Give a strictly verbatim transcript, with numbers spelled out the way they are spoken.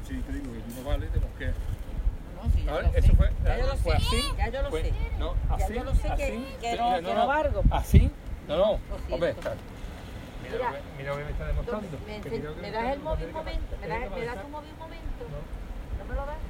si te digo que tú no vales, tenemos que... No, sí, ya A ver, lo eso sé. fue, Ya yo lo fue sé. así. Ya yo lo fue, sé. No, Ya así, yo lo sé que- así. que Mira, no- no, que no, no valgo. Así, no, no, Lo siento. hombre, está. Mira, Mira, lo que, mira lo que me está Tú demostrando. me, que me- mira lo que me me das está el móvil un demostrando, momento, me que das, capaz- me que das capaz tu móvil un momento. No. ¿No me lo das?